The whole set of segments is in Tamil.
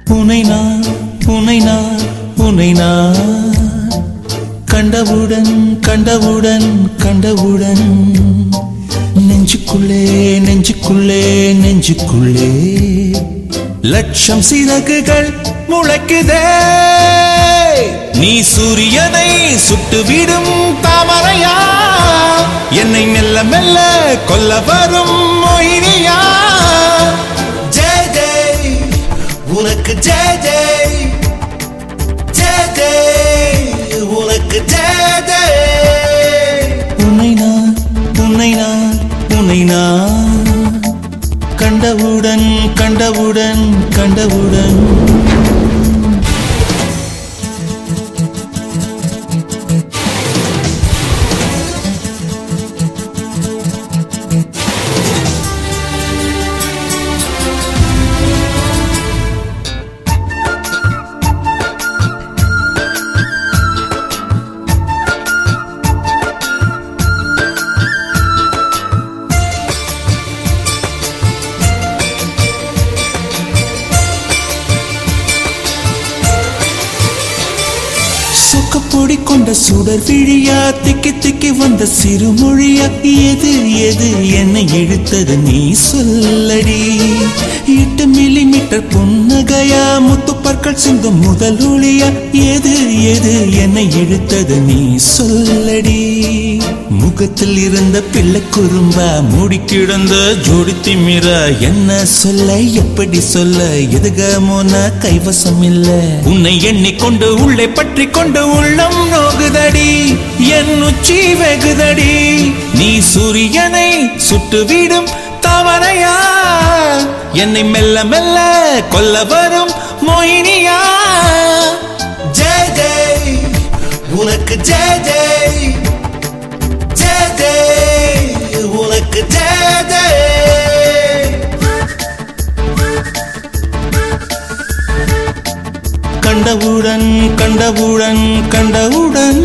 உனை நான் உனை நான் உனை நான் கண்டவுடன் கண்டவுடன் கண்டவுடன் நெஞ்சுக்குள்ளே நெஞ்சுக்குள்ளே நெஞ்சுக்குள்ளே லட்சம் சிறகுகள் முளைக்குதே. நீ சூரியனை சுட்டுவிடும் தாமரையா, என்னை மெல்ல மெல்ல கொல்ல வரும் மொயினியா. ஜெய் ஜெய் உனக்கு ஜெய் ஜெய், ஜெய் ஜெய் உனக்கு ஜெய் ஜெய். உன்னை நான் உன்னை நான் உன்னை நான் கண்டவுடன் கண்டவுடன் கண்டவுடன் கொண்ட சுடர் விழியா, திக்கி திக்கி வந்த சிறுமொழியா, எது எது என்னை இழுத்தது நீ சொல்லடி. 8 மில்லிமீட்டர் புன்னகையா, முத்து பற்கள் சிந்தும் முதல் ஒளியா, எது எது என்னை இழுத்தது நீ சொல்லடி. முகத்தில் இருந்த பிள்ளை குறும்பா, மூடி கிடந்த ஜோடி திமிரா, என்ன சொல்ல எப்படி சொல்ல, எதுகமோன கைவசம் இல்ல. உன்னை எண்ணிக்கொண்டு உள்ளே பற்றி கொண்டு உள்ளம் நோகுதடி, என் உச்சி வெகுதடி. நீ சூரியனை சுட்டுவிடும் தாமரையா, என்னை மெல்ல மெல்ல கொல்ல வரும் மொயினியா. ஜெய் ஜெய் உனக்கு ஜெய் ஜெய், ஜெய் ஜெய் உனக்கு ஜெய் ஜெய். கண்டவுடன் கண்டவுடன் கண்டவுடன்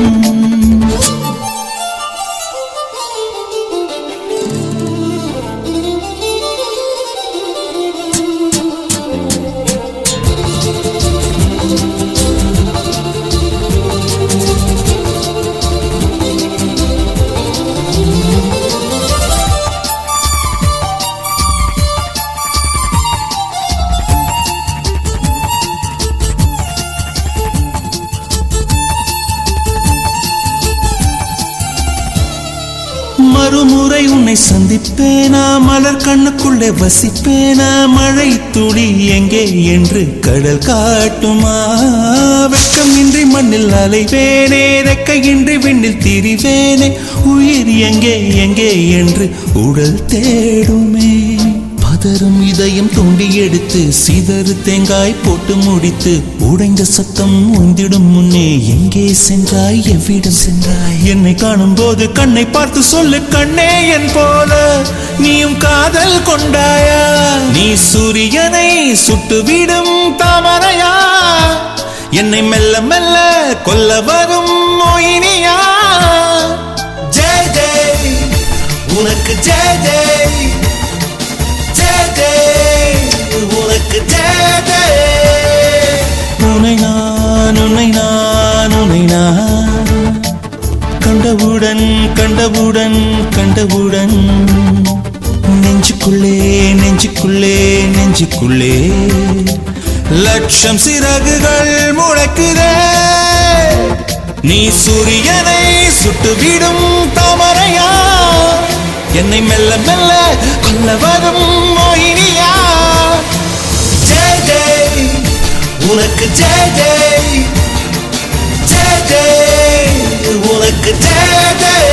மறுமுறை உன்னை சந்திப்பேனா, மலர் கண்ணுக்குள்ளே வசிப்பேனா, மழை துளி எங்கே என்று கடல் காட்டுமா. வெட்கம் இன்றி மண்ணில் அலைவேனே, ரெக்கையின்றி விண்ணில் திரிவேனே, உயிர் எங்கே எங்கே என்று உடல் தேடுமே. பதறும் இதயம் தோண்டி எடுத்து சிதறு தேங்காய் போட்டு முடித்து, உடைந்த சத்தம் உந்திடும் முன்னே எங்கே சென்றாய் எவ்விடம் சென்றாய். என்னை காணும் போது கண்ணை பார்த்து சொல்லு கண்ணே என் போல நீயும் காதல் கொண்டாயா. நீ சூரியனை சுட்டுவிடும் தாமரையா, என்னை மெல்ல மெல்ல கொல்ல வரும் மொயினியா. ஜெய் ஜெய் உனக்கு ஜெய் ஜெய், ஜெய் ஜெய் உனக்கு ஜெய் ஜெய். உன்னை நான் உன்னை நான் உன்னை நான் கண்டவுடன் கண்டவுடன் கண்டவுடன் நெஞ்சுக்குள்ளே நெஞ்சுக்குள்ளே நெஞ்சுக்குள்ளே லட்சம் சிறகுகள் முளைக்குதே. நீ சூரியனை சுட்டுவிடும் தாமரையா, என்னை மெல்ல மெல்ல கொல்ல வரும் மொயினியா. ஜெய் ஜெய் உனக்கு ஜெய் ஜெய், ஜெய் ஜெய் உனக்கு ஜெய் ஜெய்.